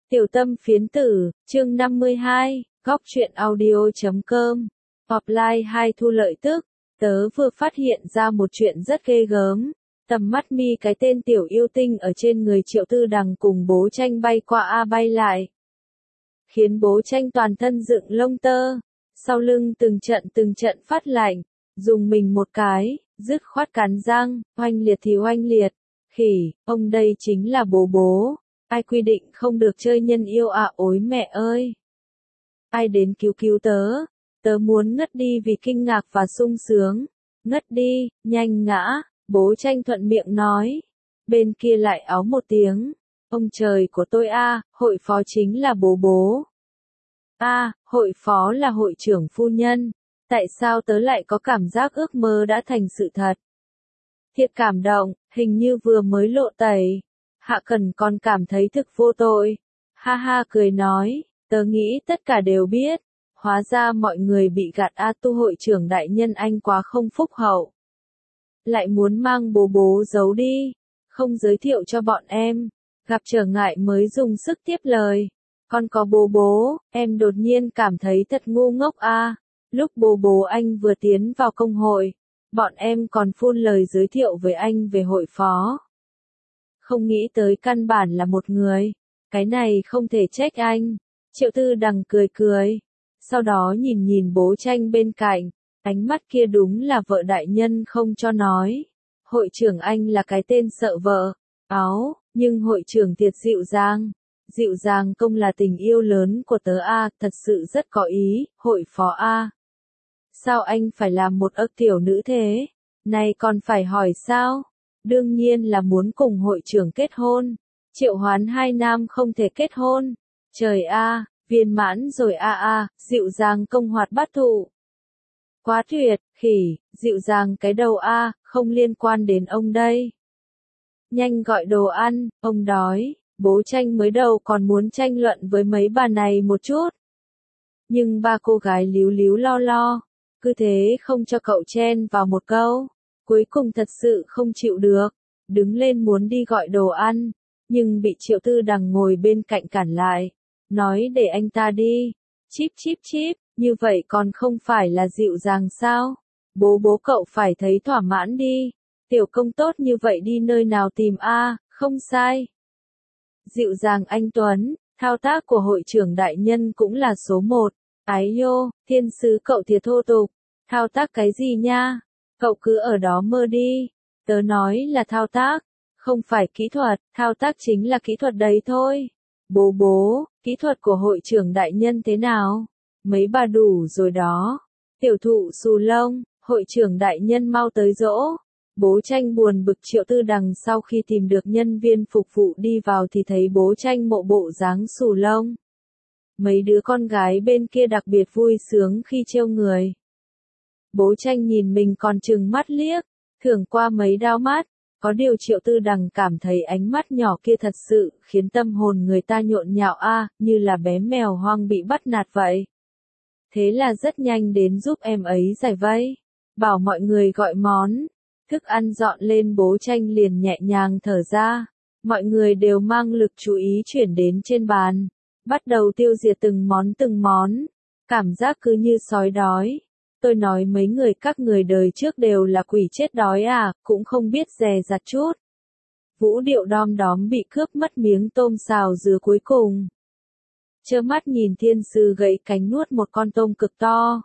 Tiểu tâm phiến tử, chương 52, góc truyện audio.com, offline 2 thu lợi tức, tớ vừa phát hiện ra một chuyện rất ghê gớm, tầm mắt mi cái tên tiểu yêu tinh ở trên người Triệu Tư Đằng cùng bố tranh bay qua bay lại. Khiến bố tranh toàn thân dựng lông tơ, sau lưng từng trận phát lạnh, dùng mình một cái, dứt khoát cắn răng, oanh liệt thì oanh liệt, khỉ, ông đây chính là bố. Ai quy định không được chơi nhân yêu à, ối mẹ ơi. Ai đến cứu tớ muốn ngất đi vì kinh ngạc và sung sướng. Ngất đi, nhanh ngã, bố tranh thuận miệng nói. Bên kia lại áo một tiếng. Ông trời của tôi a, hội phó chính là bố. Hội phó là hội trưởng phu nhân. Tại sao tớ lại có cảm giác ước mơ đã thành sự thật? Thiệt cảm động, hình như vừa mới lộ tẩy. Hạ Cần còn cảm thấy thực vô tội. Ha ha cười nói, tớ nghĩ tất cả đều biết. Hóa ra mọi người bị gạt tu hội trưởng đại nhân anh quá không phúc hậu. Lại muốn mang bố giấu đi. Không giới thiệu cho bọn em. Gặp trở ngại mới dùng sức tiếp lời. Con có bố, em đột nhiên cảm thấy thật ngu ngốc a. Lúc bố anh vừa tiến vào công hội, bọn em còn phun lời giới thiệu với anh về hội phó. Không nghĩ tới căn bản là một người. Cái này không thể trách anh. Triệu Tư Đằng cười. Sau đó nhìn bố tranh bên cạnh. Ánh mắt kia đúng là vợ đại nhân không cho nói. Hội trưởng anh là cái tên sợ vợ. Nhưng hội trưởng thiệt dịu dàng. Dịu dàng công là tình yêu lớn của tớ thật sự rất có ý, hội phó Sao anh phải làm một ức tiểu nữ thế? Này còn phải hỏi sao? Đương nhiên là muốn cùng hội trưởng kết hôn. Triệu Hoán hai nam không thể kết hôn. Trời viên mãn rồi dịu dàng công hoạt bát thụ. Quá tuyệt, khỉ, dịu dàng cái đầu không liên quan đến ông đây. Nhanh gọi đồ ăn, ông đói. Bố tranh mới đầu còn muốn tranh luận với mấy bà này một chút. Nhưng ba cô gái líu lo. Cứ thế không cho cậu chen vào một câu. Cuối cùng thật sự không chịu được. Đứng lên muốn đi gọi đồ ăn. Nhưng bị Triệu Tư Đằng ngồi bên cạnh cản lại. Nói để anh ta đi. Chíp, như vậy còn không phải là dịu dàng sao? Bố cậu phải thấy thỏa mãn đi. Tiểu công tốt như vậy đi nơi nào tìm không sai. Dịu dàng anh Tuấn, thao tác của hội trưởng đại nhân cũng là số 1. Ái yô, thiên sứ cậu thiệt thô tục. Thao tác cái gì nha? Cậu cứ ở đó mơ đi. Tớ nói là thao tác, không phải kỹ thuật, thao tác chính là kỹ thuật đấy thôi. Bố, kỹ thuật của hội trưởng đại nhân thế nào? Mấy bà đủ rồi đó. Tiểu thụ xù lông, hội trưởng đại nhân mau tới dỗ. Bố tranh buồn bực Triệu Tư Đằng sau khi tìm được nhân viên phục vụ đi vào thì thấy bố tranh mộ bộ dáng xù lông. Mấy đứa con gái bên kia đặc biệt vui sướng khi trêu người. Bố tranh nhìn mình còn trừng mắt liếc, thưởng qua mấy đao mắt, có điều Triệu Tư Đằng cảm thấy ánh mắt nhỏ kia thật sự khiến tâm hồn người ta nhộn nhạo như là bé mèo hoang bị bắt nạt vậy. Thế là rất nhanh đến giúp em ấy giải vây, bảo mọi người gọi món. Thức ăn dọn lên bố tranh liền nhẹ nhàng thở ra. Mọi người đều mang lực chú ý chuyển đến trên bàn. Bắt đầu tiêu diệt từng món. Cảm giác cứ như sói đói. Tôi nói mấy người các người đời trước đều là quỷ chết đói cũng không biết dè dặt chút. Vũ Điệu đom đóm bị cướp mất miếng tôm xào dứa cuối cùng. Trơ mắt nhìn thiên sư gãy cánh nuốt một con tôm cực to.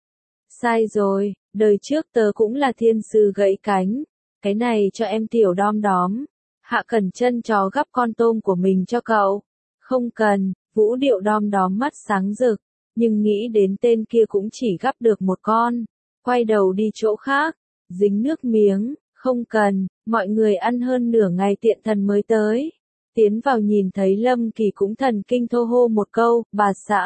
Sai rồi, đời trước tớ cũng là thiên sư gãy cánh. Cái này cho em tiểu đom đóm. Hạ Cẩn chân chó gắp con tôm của mình cho cậu. Không cần, Vũ Điệu đom đóm mắt sáng rực. Nhưng nghĩ đến tên kia cũng chỉ gắp được một con. Quay đầu đi chỗ khác. Dính nước miếng, không cần, mọi người ăn hơn nửa ngày tiện thần mới tới. Tiến vào nhìn thấy Lâm Kỳ cũng thần kinh thô hô một câu, bà xã.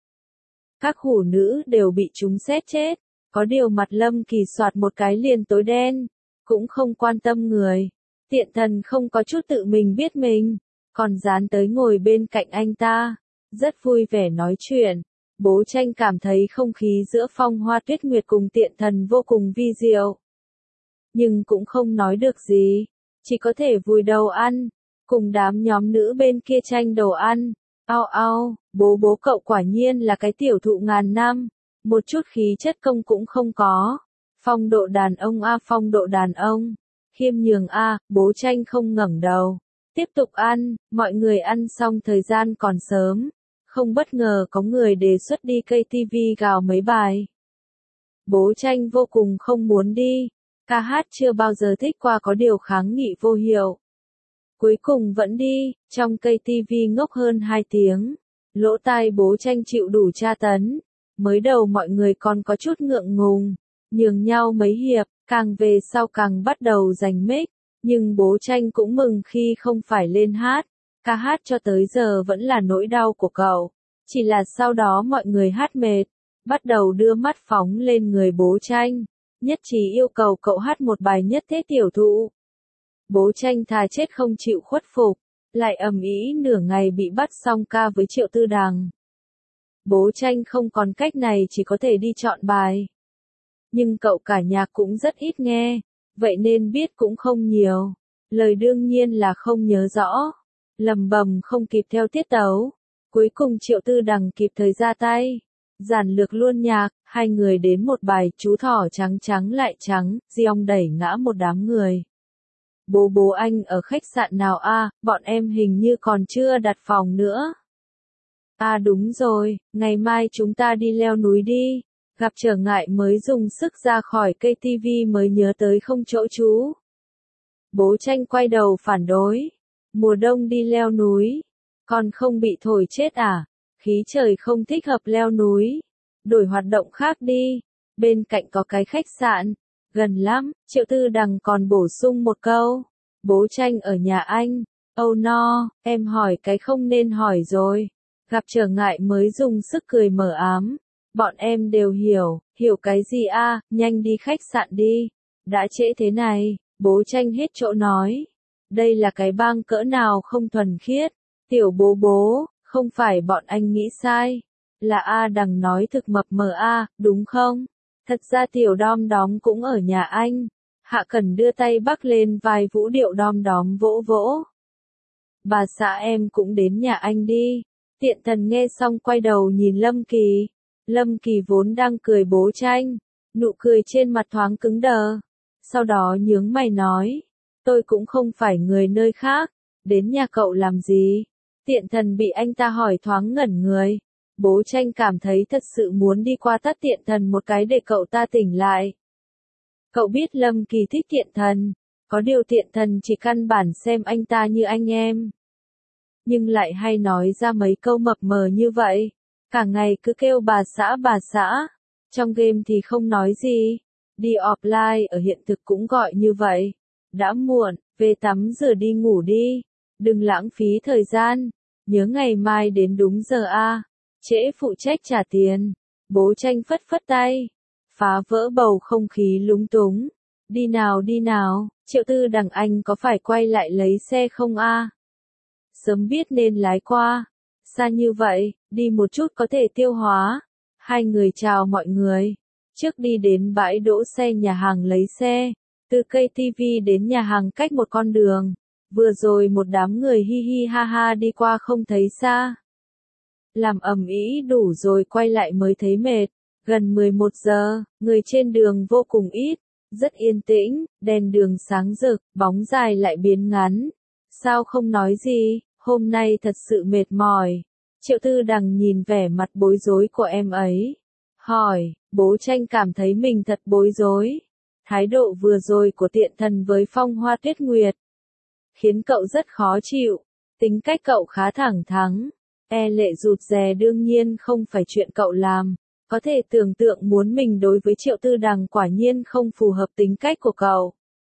Các hủ nữ đều bị chúng xét chết. Có điều mặt Lâm Kỳ soạt một cái liền tối đen. Cũng không quan tâm người. Tiện thần không có chút tự mình biết mình. Còn dán tới ngồi bên cạnh anh ta. Rất vui vẻ nói chuyện. Bố tranh cảm thấy không khí giữa Phong Hoa Tuyết Nguyệt cùng tiện thần vô cùng vi diệu. Nhưng cũng không nói được gì. Chỉ có thể vùi đầu ăn. Cùng đám nhóm nữ bên kia tranh đồ ăn. Ao ao, bố cậu quả nhiên là cái tiểu thụ ngàn năm, một chút khí chất công cũng không có. Phong độ đàn ông a, phong độ đàn ông. Khiêm nhường a, bố Tranh không ngẩng đầu. Tiếp tục ăn, mọi người ăn xong thời gian còn sớm. Không bất ngờ có người đề xuất đi KTV gào mấy bài. Bố Tranh vô cùng không muốn đi. Ca hát chưa bao giờ thích qua có điều kháng nghị vô hiệu. Cuối cùng vẫn đi, trong KTV ngốc hơn 2 tiếng. Lỗ tai bố Tranh chịu đủ tra tấn. Mới đầu mọi người còn có chút ngượng ngùng, nhường nhau mấy hiệp, càng về sau càng bắt đầu giành mic. Nhưng bố Tranh cũng mừng khi không phải lên hát. Ca hát cho tới giờ vẫn là nỗi đau của cậu. Chỉ là sau đó mọi người hát mệt, bắt đầu đưa mắt phóng lên người bố Tranh. Nhất trí yêu cầu cậu hát một bài nhất thế tiểu thụ. Bố Tranh thà chết không chịu khuất phục, lại ầm ĩ nửa ngày bị bắt song ca với Triệu Tư Đằng. Bố Tranh không còn cách này chỉ có thể đi chọn bài. Nhưng cậu cả nhạc cũng rất ít nghe, vậy nên biết cũng không nhiều. Lời đương nhiên là không nhớ rõ. Lầm bầm không kịp theo tiết tấu. Cuối cùng Triệu Tư Đằng kịp thời ra tay. Giản lược luôn nhạc, hai người đến một bài chú thỏ trắng trắng lại trắng, Giong đẩy ngã một đám người. Bố anh ở khách sạn nào a? Bọn em hình như còn chưa đặt phòng nữa. À đúng rồi, ngày mai chúng ta đi leo núi đi. Gặp trở ngại mới dùng sức ra khỏi KTV mới nhớ tới không chỗ trú. Bố Tranh quay đầu phản đối. Mùa đông đi leo núi, còn không bị thổi chết à? Khí trời không thích hợp leo núi. Đổi hoạt động khác đi. Bên cạnh có cái khách sạn. Gần lắm, Triệu Tư Đằng còn bổ sung một câu. Bố Tranh ở nhà anh. Oh no, em hỏi cái không nên hỏi rồi. Gặp trở ngại mới dùng sức cười mờ ám. Bọn em đều hiểu cái gì a? Nhanh đi khách sạn đi. Đã trễ thế này, bố Tranh hết chỗ nói. Đây là cái bang cỡ nào không thuần khiết. Tiểu bố, không phải bọn anh nghĩ sai. Là A Đằng nói thực mập mờ a, đúng không? Thật ra tiểu đom đóm cũng ở nhà anh. Hạ Cẩn đưa tay bắc lên vai vũ điệu đom đóm vỗ vỗ. Bà xã em cũng đến nhà anh đi. Tiện Thần nghe xong quay đầu nhìn Lâm Kỳ. Lâm Kỳ vốn đang cười bố Tranh. Nụ cười trên mặt thoáng cứng đờ. Sau đó nhướng mày nói. Tôi cũng không phải người nơi khác. Đến nhà cậu làm gì? Tiện Thần bị anh ta hỏi thoáng ngẩn người. Bố Tranh cảm thấy thật sự muốn đi qua tát Tiện Thần một cái để cậu ta tỉnh lại. Cậu biết Lâm Kỳ thích Tiện Thần. Có điều Tiện Thần chỉ căn bản xem anh ta như anh em. Nhưng lại hay nói ra mấy câu mập mờ như vậy. Cả ngày cứ kêu bà xã. Trong game thì không nói gì. Đi offline ở hiện thực cũng gọi như vậy. Đã muộn, về tắm rửa đi ngủ đi. Đừng lãng phí thời gian. Nhớ ngày mai đến đúng giờ a. Trễ phụ trách trả tiền. Bố Tranh phất phất tay. Phá vỡ bầu không khí lúng túng. Đi nào, Triệu Tư Đằng anh có phải quay lại lấy xe không a? Sớm biết nên lái qua. Xa như vậy, đi một chút có thể tiêu hóa. Hai người chào mọi người. Trước đi đến bãi đỗ xe nhà hàng lấy xe. Từ KTV đến nhà hàng cách một con đường. Vừa rồi một đám người hi hi ha ha đi qua không thấy xa. Làm ầm ĩ đủ rồi quay lại mới thấy mệt. Gần 11 giờ, người trên đường vô cùng ít. Rất yên tĩnh, đèn đường sáng rực, bóng dài lại biến ngắn. Sao không nói gì, hôm nay thật sự mệt mỏi. Triệu Tư Đằng nhìn vẻ mặt bối rối của em ấy. Hỏi, bố Tranh cảm thấy mình thật bối rối. Thái độ vừa rồi của Tiện Thần với Phong Hoa Tuyết Nguyệt khiến cậu rất khó chịu. Tính cách cậu khá thẳng thắn. Lệ rụt rè đương nhiên không phải chuyện cậu làm. Có thể tưởng tượng muốn mình đối với Triệu Tư Đằng quả nhiên không phù hợp tính cách của cậu.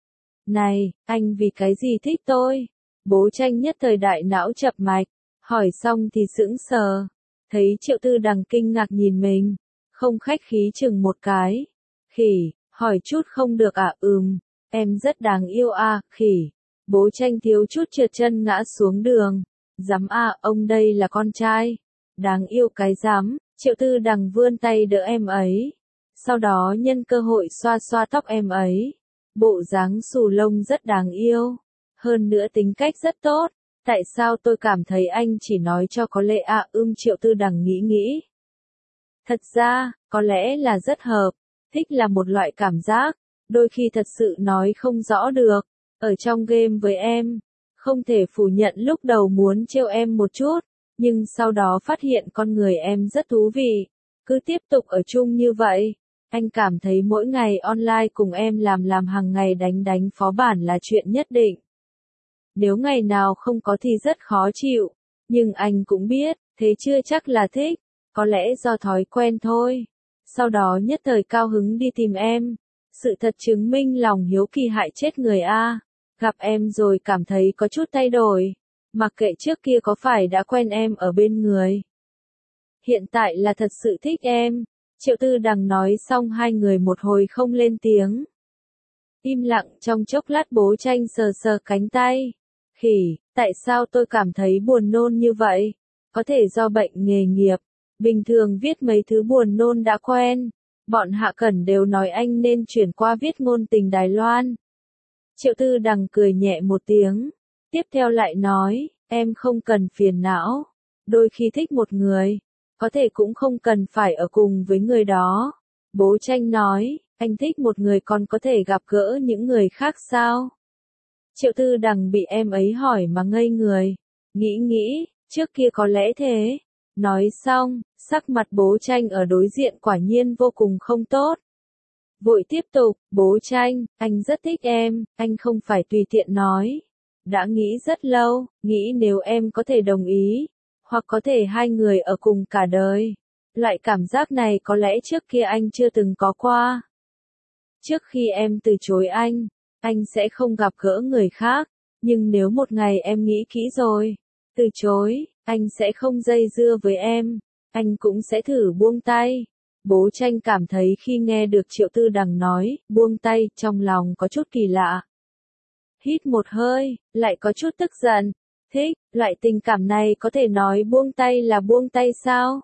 Này, anh vì cái gì thích tôi? Bố Tranh nhất thời đại não chập mạch. Hỏi xong thì sững sờ. Thấy Triệu Tư Đằng kinh ngạc nhìn mình. Không khách khí chừng một cái. Khỉ, hỏi chút không được à? Em rất đáng yêu à, khỉ. Bố Tranh thiếu chút trượt chân ngã xuống đường. Dám à, ông đây là con trai. Đáng yêu cái dám. Triệu Tư Đằng vươn tay đỡ em ấy. Sau đó nhân cơ hội xoa xoa tóc em ấy. Bộ dáng xù lông rất đáng yêu. Hơn nữa tính cách rất tốt. Tại sao tôi cảm thấy anh chỉ nói cho có lệ à? Triệu Tư Đằng nghĩ. Thật ra, có lẽ là rất hợp. Thích là một loại cảm giác, đôi khi thật sự nói không rõ được. Ở trong game với em, không thể phủ nhận lúc đầu muốn trêu em một chút, nhưng sau đó phát hiện con người em rất thú vị. Cứ tiếp tục ở chung như vậy, anh cảm thấy mỗi ngày online cùng em làm hàng ngày đánh phó bản là chuyện nhất định. Nếu ngày nào không có thì rất khó chịu, nhưng anh cũng biết, thế chưa chắc là thích, có lẽ do thói quen thôi. Sau đó nhất thời cao hứng đi tìm em. Sự thật chứng minh lòng hiếu kỳ hại chết người a. Gặp em rồi cảm thấy có chút thay đổi. Mặc kệ trước kia có phải đã quen em ở bên người. Hiện tại là thật sự thích em. Triệu Tư Đằng nói xong hai người một hồi không lên tiếng. Im lặng trong chốc lát Bố Tranh sờ cánh tay. Khỉ, tại sao tôi cảm thấy buồn nôn như vậy? Có thể do bệnh nghề nghiệp. Bình thường viết mấy thứ buồn nôn đã quen. Bọn Hạ Cẩn đều nói anh nên chuyển qua viết ngôn tình Đài Loan. Triệu Tư Đằng cười nhẹ một tiếng. Tiếp theo lại nói, em không cần phiền não. Đôi khi thích một người, có thể cũng không cần phải ở cùng với người đó. Bố Tranh nói, anh thích một người còn có thể gặp gỡ những người khác sao? Triệu Tư Đằng bị em ấy hỏi mà ngây người. Nghĩ, trước kia có lẽ thế. Nói xong, sắc mặt Bố Tranh ở đối diện quả nhiên vô cùng không tốt. Vội tiếp tục, Bố Tranh, anh rất thích em, anh không phải tùy tiện nói. Đã nghĩ rất lâu, nghĩ nếu em có thể đồng ý, hoặc có thể hai người ở cùng cả đời. Loại cảm giác này có lẽ trước kia anh chưa từng có qua. Trước khi em từ chối anh sẽ không gặp gỡ người khác, nhưng nếu một ngày em nghĩ kỹ rồi, từ chối, anh sẽ không dây dưa với em, anh cũng sẽ thử buông tay. Bố Tranh cảm thấy khi nghe được Triệu Tư Đằng nói, buông tay, trong lòng có chút kỳ lạ. Hít một hơi, lại có chút tức giận. Thích, loại tình cảm này có thể nói buông tay là buông tay sao?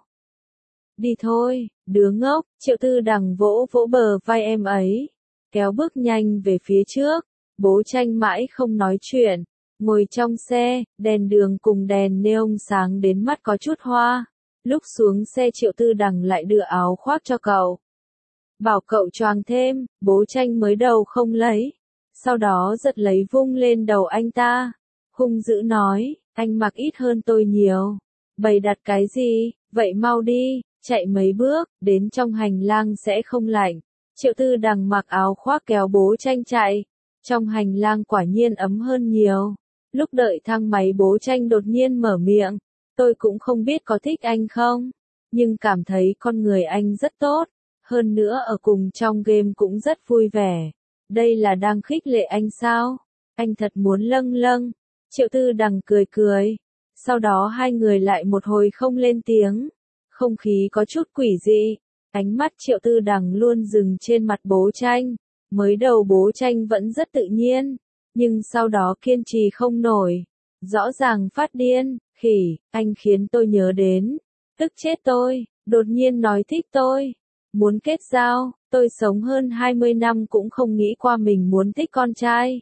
Đi thôi, đứa ngốc, Triệu Tư Đằng vỗ bờ vai em ấy, kéo bước nhanh về phía trước. Bố Tranh mãi không nói chuyện, ngồi trong xe, đèn đường cùng đèn neon sáng đến mắt có chút hoa. Lúc xuống xe Triệu Tư Đằng lại đưa áo khoác cho cậu. Bảo cậu choàng thêm, Bố Tranh mới đầu không lấy. Sau đó giật lấy vung lên đầu anh ta. Hung dữ nói, anh mặc ít hơn tôi nhiều. Bày đặt cái gì, vậy mau đi, chạy mấy bước, đến trong hành lang sẽ không lạnh. Triệu Tư Đằng mặc áo khoác kéo Bố Tranh chạy. Trong hành lang quả nhiên ấm hơn nhiều. Lúc đợi thang máy Bố Tranh đột nhiên mở miệng. Tôi cũng không biết có thích anh không, nhưng cảm thấy con người anh rất tốt, hơn nữa ở cùng trong game cũng rất vui vẻ. Đây là đang khích lệ anh sao? Anh thật muốn lâng. Triệu Tư Đằng cười. Sau đó hai người lại một hồi không lên tiếng. Không khí có chút quỷ dị. Ánh mắt Triệu Tư Đằng luôn dừng trên mặt Bố Tranh. Mới đầu Bố Tranh vẫn rất tự nhiên, nhưng sau đó kiên trì không nổi. Rõ ràng phát điên. Khỉ, anh khiến tôi nhớ đến. Tức chết tôi, đột nhiên nói thích tôi. Muốn kết giao, tôi sống hơn 20 năm cũng không nghĩ qua mình muốn thích con trai.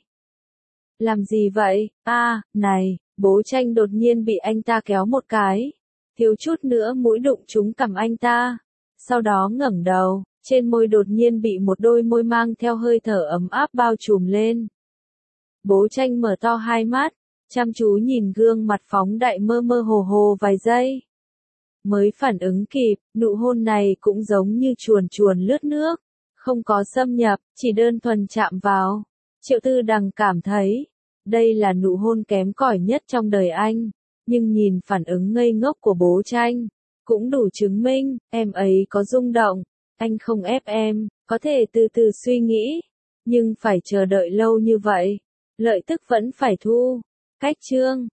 Làm gì vậy? Này, Bố Tranh đột nhiên bị anh ta kéo một cái. Thiếu chút nữa mũi đụng trúng cằm anh ta. Sau đó ngẩng đầu, trên môi đột nhiên bị một đôi môi mang theo hơi thở ấm áp bao trùm lên. Bố Tranh mở to hai mắt, chăm chú nhìn gương mặt phóng đại mơ hồ vài giây. Mới phản ứng kịp, nụ hôn này cũng giống như chuồn lướt nước, không có xâm nhập, chỉ đơn thuần chạm vào. Triệu Tư Đằng cảm thấy, đây là nụ hôn kém cỏi nhất trong đời anh, nhưng nhìn phản ứng ngây ngốc của Bố Tranh, cũng đủ chứng minh, em ấy có rung động, anh không ép em, có thể từ từ suy nghĩ, nhưng phải chờ đợi lâu như vậy, lợi tức vẫn phải thu. Cách chương